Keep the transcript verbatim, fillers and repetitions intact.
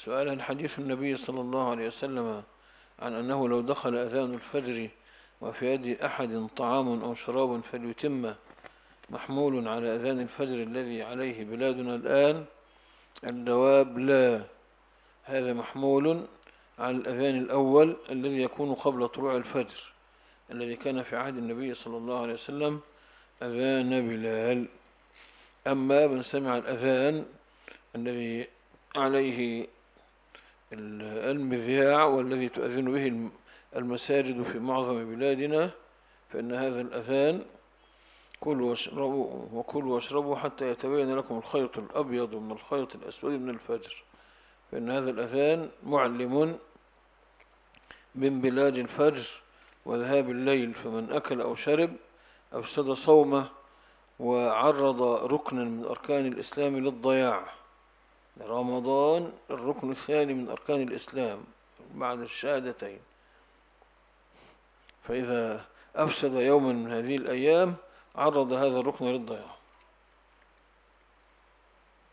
سؤال: هل حديث النبي صلى الله عليه وسلم عن أنه لو دخل أذان الفجر وفي يد أحد طعام أو شراب فليتم محمول على أذان الفجر الذي عليه بلادنا الآن؟ الجواب: لا، هذا محمول على الأذان الأول الذي يكون قبل طلوع الفجر، الذي كان في عهد النبي صلى الله عليه وسلم، أذان بلال. أما من سمع الأذان الذي عليه المذياع والذي تؤذن به المساجد في معظم بلادنا، فإن هذا الأذان: كلوا واشربوا وكلوا واشربوا حتى يتبين لكم الخيط الأبيض من الخيط الأسود من الفجر، فإن هذا الأذان معلم من بلاد الفجر وذهاب الليل. فمن أكل أو شرب أفسد صومه وعرض ركنا من أركان الإسلام للضياع. رمضان الركن الثاني من أركان الإسلام بعد الشهادتين، فإذا أفسد يوما من هذه الأيام عرض هذا الركن للضياع.